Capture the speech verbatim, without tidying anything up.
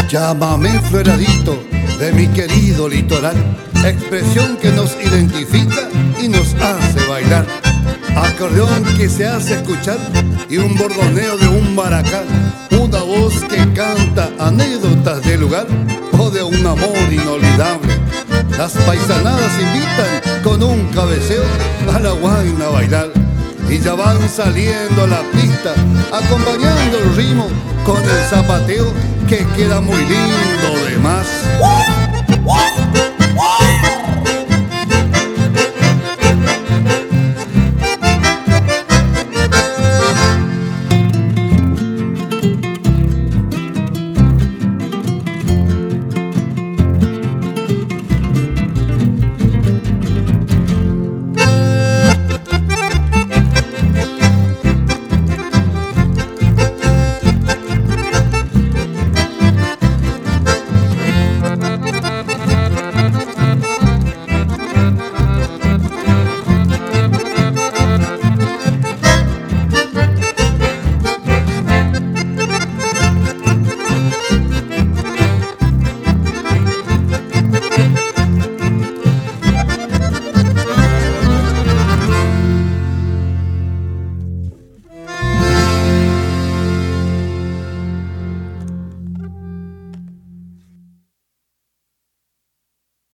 Llámame floradito de mi querido litoral, expresión que nos identifica y nos hace bailar. Acordeón que se hace escuchar y un bordoneo de un maracá, una voz que canta anécdotas del lugar o de un amor inolvidable. Las paisanadas invitan con un cabeceo a la guaina a bailar y ya van saliendo a la pista acompañando el ritmo con el zapateo que queda muy lindo de más.